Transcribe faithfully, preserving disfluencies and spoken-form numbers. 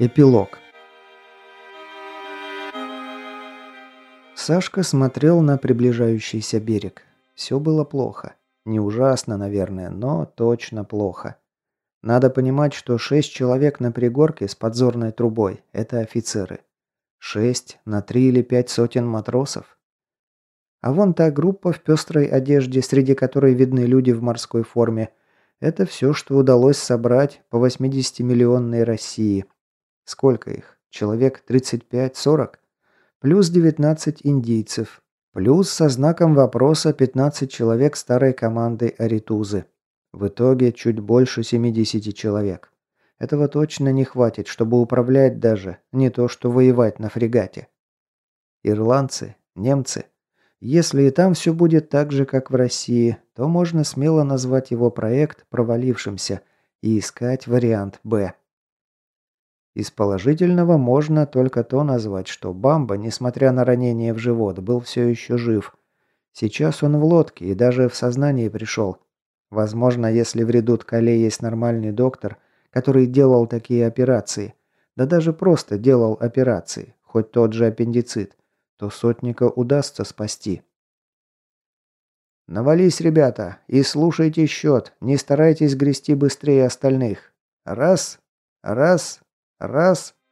Эпилог. Сашка смотрел на приближающийся берег. Все было плохо. Не ужасно, наверное, но точно плохо. Надо понимать, что шесть человек на пригорке с подзорной трубой– это офицеры. Шесть на три или пять сотен матросов. А вон та группа в пестрой одежде, среди которой видны люди в морской форме. Это все, что удалось собрать по восьмидесятимиллионной России. Сколько их? Человек тридцать пять сорок? Плюс девятнадцать индийцев. Плюс со знаком вопроса пятнадцать человек старой команды Аритузы. В итоге чуть больше семидесяти человек. Этого точно не хватит, чтобы управлять даже, не то что воевать на фрегате. Ирландцы, немцы. Если и там все будет так же, как в России, то можно смело назвать его проект провалившимся и искать вариант «Б». Из положительного можно только то назвать, что Бамба, несмотря на ранение в живот, был все еще жив. Сейчас он в лодке и даже в сознание пришел. Возможно, если в ряду Ткале есть нормальный доктор, который делал такие операции, да даже просто делал операции, хоть тот же аппендицит, то сотника удастся спасти. «Навались, ребята, и слушайте счет, не старайтесь грести быстрее остальных. Раз, раз, раз...»